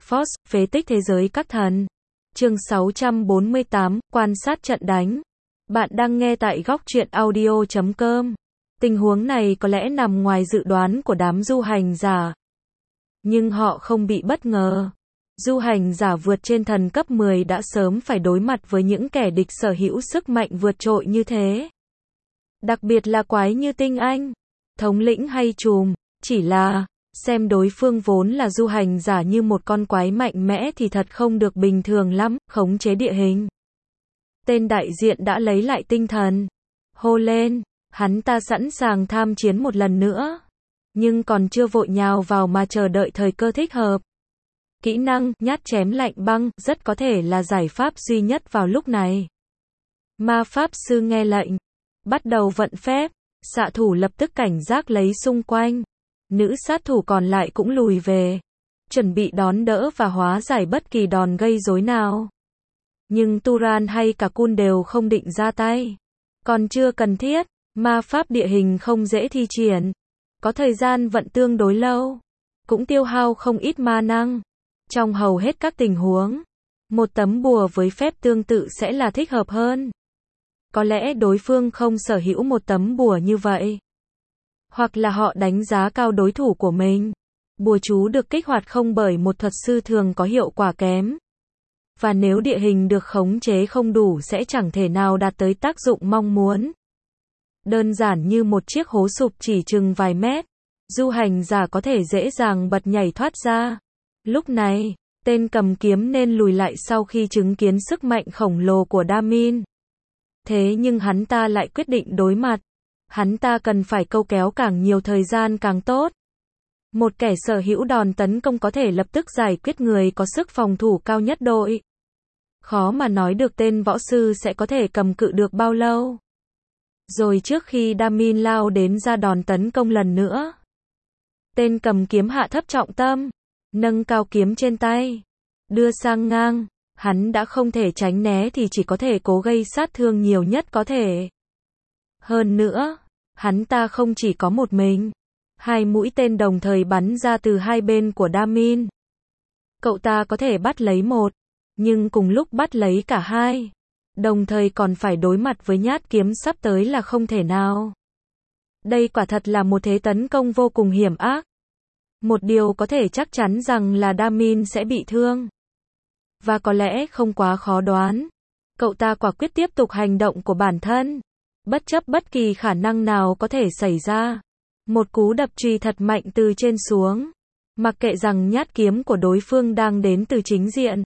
Force, phế tích thế giới các thần. Chương 648, quan sát trận đánh. Bạn đang nghe tại góc truyện audio.com. Tình huống này có lẽ nằm ngoài dự đoán của đám du hành giả. Nhưng họ không bị bất ngờ. Du hành giả vượt trên thần cấp 10 đã sớm phải đối mặt với những kẻ địch sở hữu sức mạnh vượt trội như thế. Đặc biệt là quái như tinh anh, thống lĩnh hay trùm, chỉ là xem đối phương vốn là du hành giả như một con quái mạnh mẽ thì thật không được bình thường lắm, khống chế địa hình. Tên đại diện đã lấy lại tinh thần, hô lên, hắn ta sẵn sàng tham chiến một lần nữa, nhưng còn chưa vội nhào vào mà chờ đợi thời cơ thích hợp. Kỹ năng, nhát chém lạnh băng, rất có thể là giải pháp duy nhất vào lúc này. Ma pháp sư nghe lệnh, bắt đầu vận phép, xạ thủ lập tức cảnh giác lấy xung quanh. Nữ sát thủ còn lại cũng lùi về, chuẩn bị đón đỡ và hóa giải bất kỳ đòn gây rối nào. Nhưng Turan hay cả Kun đều không định ra tay. Còn chưa cần thiết, ma pháp địa hình không dễ thi triển. Có thời gian vận tương đối lâu, cũng tiêu hao không ít ma năng. Trong hầu hết các tình huống, một tấm bùa với phép tương tự sẽ là thích hợp hơn. Có lẽ đối phương không sở hữu một tấm bùa như vậy. Hoặc là họ đánh giá cao đối thủ của mình. Bùa chú được kích hoạt không bởi một thuật sư thường có hiệu quả kém. Và nếu địa hình được khống chế không đủ sẽ chẳng thể nào đạt tới tác dụng mong muốn. Đơn giản như một chiếc hố sụp chỉ chừng vài mét, du hành giả có thể dễ dàng bật nhảy thoát ra. Lúc này, tên cầm kiếm nên lùi lại sau khi chứng kiến sức mạnh khổng lồ của Damin. Thế nhưng hắn ta lại quyết định đối mặt. Hắn ta cần phải câu kéo càng nhiều thời gian càng tốt. Một kẻ sở hữu đòn tấn công có thể lập tức giải quyết người có sức phòng thủ cao nhất đội. Khó mà nói được tên võ sư sẽ có thể cầm cự được bao lâu. Rồi trước khi Damin lao đến ra đòn tấn công lần nữa, tên cầm kiếm hạ thấp trọng tâm, nâng cao kiếm trên tay, đưa sang ngang. Hắn đã không thể tránh né thì chỉ có thể cố gây sát thương nhiều nhất có thể. Hơn nữa, hắn ta không chỉ có một mình. Hai mũi tên đồng thời bắn ra từ hai bên của Damin. Cậu ta có thể bắt lấy một, nhưng cùng lúc bắt lấy cả hai. Đồng thời còn phải đối mặt với nhát kiếm sắp tới là không thể nào. Đây quả thật là một thế tấn công vô cùng hiểm ác. Một điều có thể chắc chắn rằng là Damin sẽ bị thương. Và có lẽ không quá khó đoán. Cậu ta quả quyết tiếp tục hành động của bản thân. Bất chấp bất kỳ khả năng nào có thể xảy ra. Một cú đập chùy thật mạnh từ trên xuống. Mặc kệ rằng nhát kiếm của đối phương đang đến từ chính diện.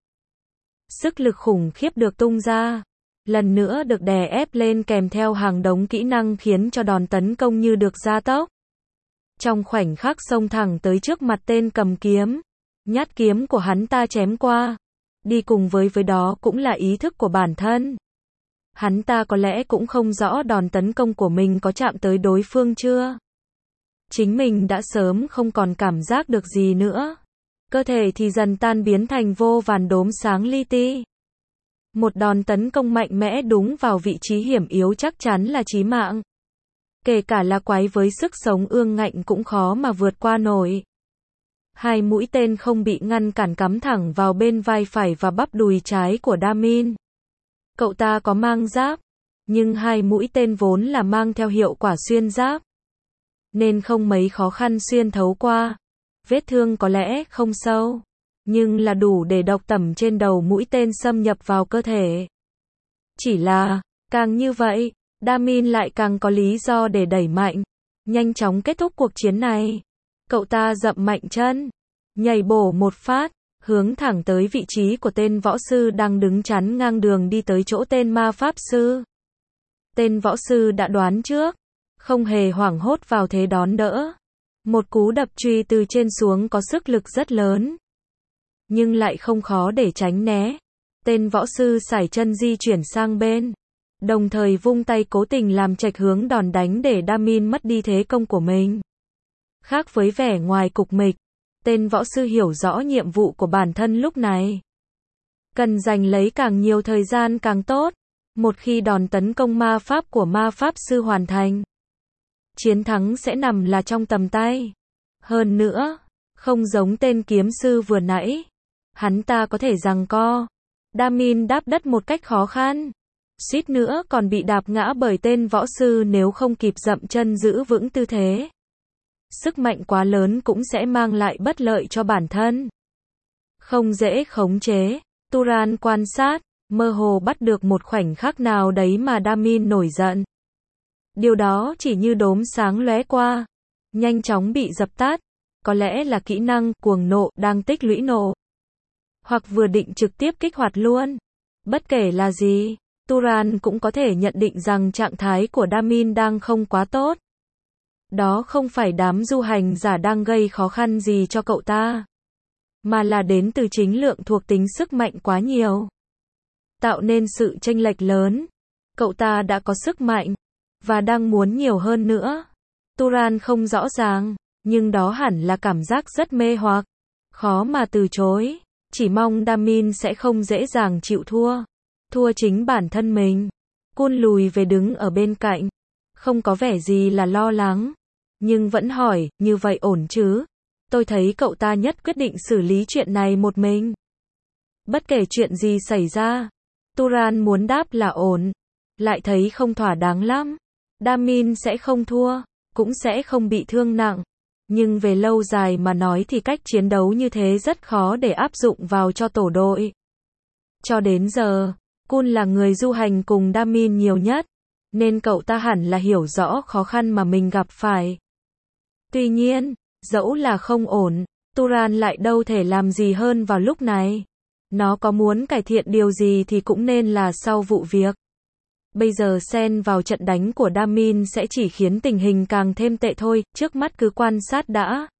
Sức lực khủng khiếp được tung ra. Lần nữa được đè ép lên kèm theo hàng đống kỹ năng khiến cho đòn tấn công như được gia tốc. Trong khoảnh khắc xông thẳng tới trước mặt tên cầm kiếm. Nhát kiếm của hắn ta chém qua. Đi cùng với đó cũng là ý thức của bản thân. Hắn ta có lẽ cũng không rõ đòn tấn công của mình có chạm tới đối phương chưa. Chính mình đã sớm không còn cảm giác được gì nữa. Cơ thể thì dần tan biến thành vô vàn đốm sáng li ti. Một đòn tấn công mạnh mẽ đúng vào vị trí hiểm yếu chắc chắn là chí mạng. Kể cả là quái với sức sống ương ngạnh cũng khó mà vượt qua nổi. Hai mũi tên không bị ngăn cản cắm thẳng vào bên vai phải và bắp đùi trái của Damin. Cậu ta có mang giáp, nhưng hai mũi tên vốn là mang theo hiệu quả xuyên giáp, nên không mấy khó khăn xuyên thấu qua. Vết thương có lẽ không sâu, nhưng là đủ để độc tẩm trên đầu mũi tên xâm nhập vào cơ thể. Chỉ là, càng như vậy, Damin lại càng có lý do để đẩy mạnh, nhanh chóng kết thúc cuộc chiến này. Cậu ta dậm mạnh chân, nhảy bổ một phát, hướng thẳng tới vị trí của tên võ sư đang đứng chắn ngang đường đi tới chỗ tên ma pháp sư. Tên võ sư đã đoán trước, không hề hoảng hốt vào thế đón đỡ. Một cú đập chùy từ trên xuống có sức lực rất lớn, nhưng lại không khó để tránh né. Tên võ sư sải chân di chuyển sang bên, đồng thời vung tay cố tình làm chệch hướng đòn đánh để Damin mất đi thế công của mình. Khác với vẻ ngoài cục mịch, tên võ sư hiểu rõ nhiệm vụ của bản thân lúc này. Cần giành lấy càng nhiều thời gian càng tốt. Một khi đòn tấn công ma pháp của ma pháp sư hoàn thành, chiến thắng sẽ nằm là trong tầm tay. Hơn nữa, không giống tên kiếm sư vừa nãy, Hắn ta có thể giằng co. Damin đáp đất một cách khó khăn. Suýt nữa còn bị đạp ngã bởi tên võ sư nếu không kịp dậm chân giữ vững tư thế. Sức mạnh quá lớn cũng sẽ mang lại bất lợi cho bản thân. Không dễ khống chế. Turan quan sát, mơ hồ bắt được một khoảnh khắc nào đấy mà Damin nổi giận. Điều đó chỉ như đốm sáng lóe qua, nhanh chóng bị dập tắt. Có lẽ là kỹ năng cuồng nộ đang tích lũy nộ. Hoặc vừa định trực tiếp kích hoạt luôn. Bất kể là gì, Turan cũng có thể nhận định rằng trạng thái của Damin đang không quá tốt. Đó không phải đám du hành giả đang gây khó khăn gì cho cậu ta, mà là đến từ chính lượng thuộc tính sức mạnh quá nhiều, tạo nên sự chênh lệch lớn. Cậu ta đã có sức mạnh, và đang muốn nhiều hơn nữa. Turan không rõ ràng, nhưng đó hẳn là cảm giác rất mê hoặc, khó mà từ chối. Chỉ mong Damin sẽ không dễ dàng chịu thua. Thua chính bản thân mình. Kun lùi về đứng ở bên cạnh. Không có vẻ gì là lo lắng. Nhưng vẫn hỏi, như vậy ổn chứ? Tôi thấy cậu ta nhất quyết định xử lý chuyện này một mình. Bất kể chuyện gì xảy ra, Turan muốn đáp là ổn. Lại thấy không thỏa đáng lắm. Damin sẽ không thua, cũng sẽ không bị thương nặng. Nhưng về lâu dài mà nói thì cách chiến đấu như thế rất khó để áp dụng vào cho tổ đội. Cho đến giờ, Kun là người du hành cùng Damin nhiều nhất, nên cậu ta hẳn là hiểu rõ khó khăn mà mình gặp phải. Tuy nhiên, dẫu là không ổn, Turan lại đâu thể làm gì hơn vào lúc này. Nó có muốn cải thiện điều gì thì cũng nên là sau vụ việc. Bây giờ xen vào trận đánh của Damin sẽ chỉ khiến tình hình càng thêm tệ thôi, trước mắt cứ quan sát đã.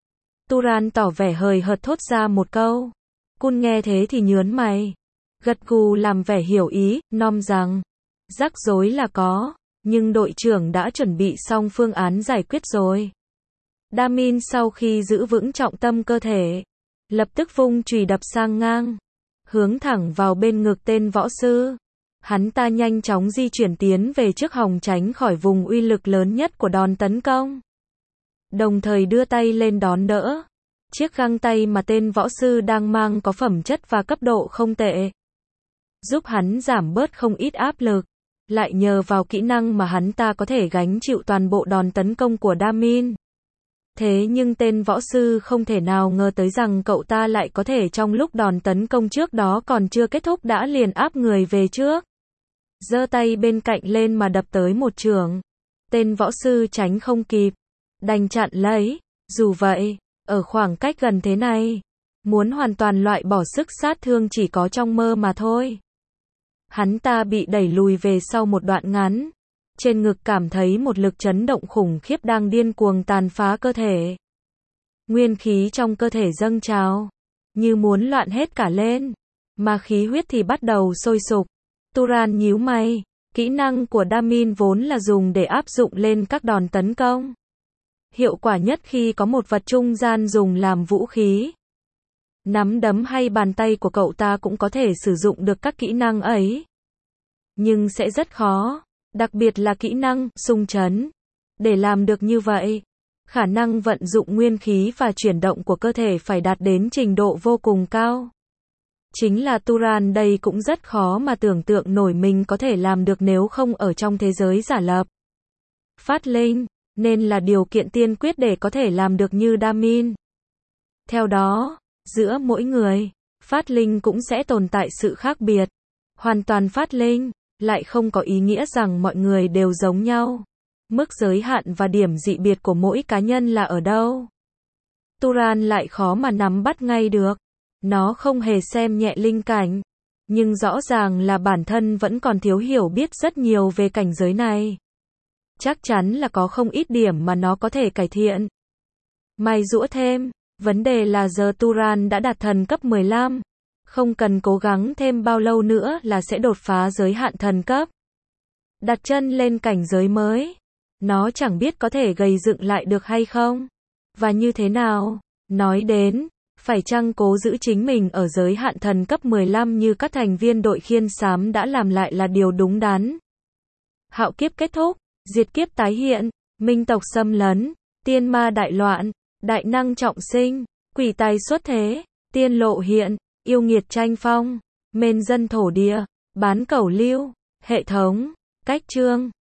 Turan tỏ vẻ hời hợt thốt ra một câu. Kun nghe thế thì nhớn mày. Gật gù làm vẻ hiểu ý, nom rằng rắc rối là có, nhưng đội trưởng đã chuẩn bị xong phương án giải quyết rồi. Damin sau khi giữ vững trọng tâm cơ thể, lập tức vung chùy đập sang ngang, hướng thẳng vào bên ngực tên võ sư. Hắn ta nhanh chóng di chuyển tiến về trước hòng tránh khỏi vùng uy lực lớn nhất của đòn tấn công. Đồng thời đưa tay lên đón đỡ. Chiếc găng tay mà tên võ sư đang mang có phẩm chất và cấp độ không tệ, giúp hắn giảm bớt không ít áp lực. Lại nhờ vào kỹ năng mà hắn ta có thể gánh chịu toàn bộ đòn tấn công của Damin. Thế nhưng tên võ sư không thể nào ngờ tới rằng cậu ta lại có thể trong lúc đòn tấn công trước đó còn chưa kết thúc đã liền áp người về trước. Giơ tay bên cạnh lên mà đập tới một chưởng. Tên võ sư tránh không kịp, đành chặn lấy. Dù vậy, ở khoảng cách gần thế này, muốn hoàn toàn loại bỏ sức sát thương chỉ có trong mơ mà thôi. Hắn ta bị đẩy lùi về sau một đoạn ngắn. Trên ngực cảm thấy một lực chấn động khủng khiếp đang điên cuồng tàn phá cơ thể. Nguyên khí trong cơ thể dâng trào, như muốn loạn hết cả lên, mà khí huyết thì bắt đầu sôi sục. Turan nhíu mày, kỹ năng của Damin vốn là dùng để áp dụng lên các đòn tấn công. Hiệu quả nhất khi có một vật trung gian dùng làm vũ khí. Nắm đấm hay bàn tay của cậu ta cũng có thể sử dụng được các kỹ năng ấy. Nhưng sẽ rất khó, đặc biệt là kỹ năng xung chấn. Để làm được như vậy, khả năng vận dụng nguyên khí và chuyển động của cơ thể phải đạt đến trình độ vô cùng cao. Chính là Turan đây cũng rất khó mà tưởng tượng nổi mình có thể làm được nếu không ở trong thế giới giả lập. Phát linh, nên là điều kiện tiên quyết để có thể làm được như Damin. Theo đó, giữa mỗi người, phát linh cũng sẽ tồn tại sự khác biệt. Hoàn toàn phát linh, lại không có ý nghĩa rằng mọi người đều giống nhau. Mức giới hạn và điểm dị biệt của mỗi cá nhân là ở đâu? Turan lại khó mà nắm bắt ngay được. Nó không hề xem nhẹ linh cảnh, nhưng rõ ràng là bản thân vẫn còn thiếu hiểu biết rất nhiều về cảnh giới này. Chắc chắn là có không ít điểm mà nó có thể cải thiện. Mày giũa thêm, vấn đề là giờ Turan đã đạt thần cấp 15, không cần cố gắng thêm bao lâu nữa là sẽ đột phá giới hạn thần cấp. Đặt chân lên cảnh giới mới, nó chẳng biết có thể gầy dựng lại được hay không, và như thế nào. Nói đến, phải chăng cố giữ chính mình ở giới hạn thần cấp 15 như các thành viên đội khiên xám đã làm lại là điều đúng đắn. Hạo kiếp kết thúc, diệt kiếp tái hiện, minh tộc xâm lấn, tiên ma đại loạn, đại năng trọng sinh, quỷ tài xuất thế, tiên lộ hiện, yêu nghiệt tranh phong, mên dân thổ địa, bán cẩu lưu, hệ thống, cách chương.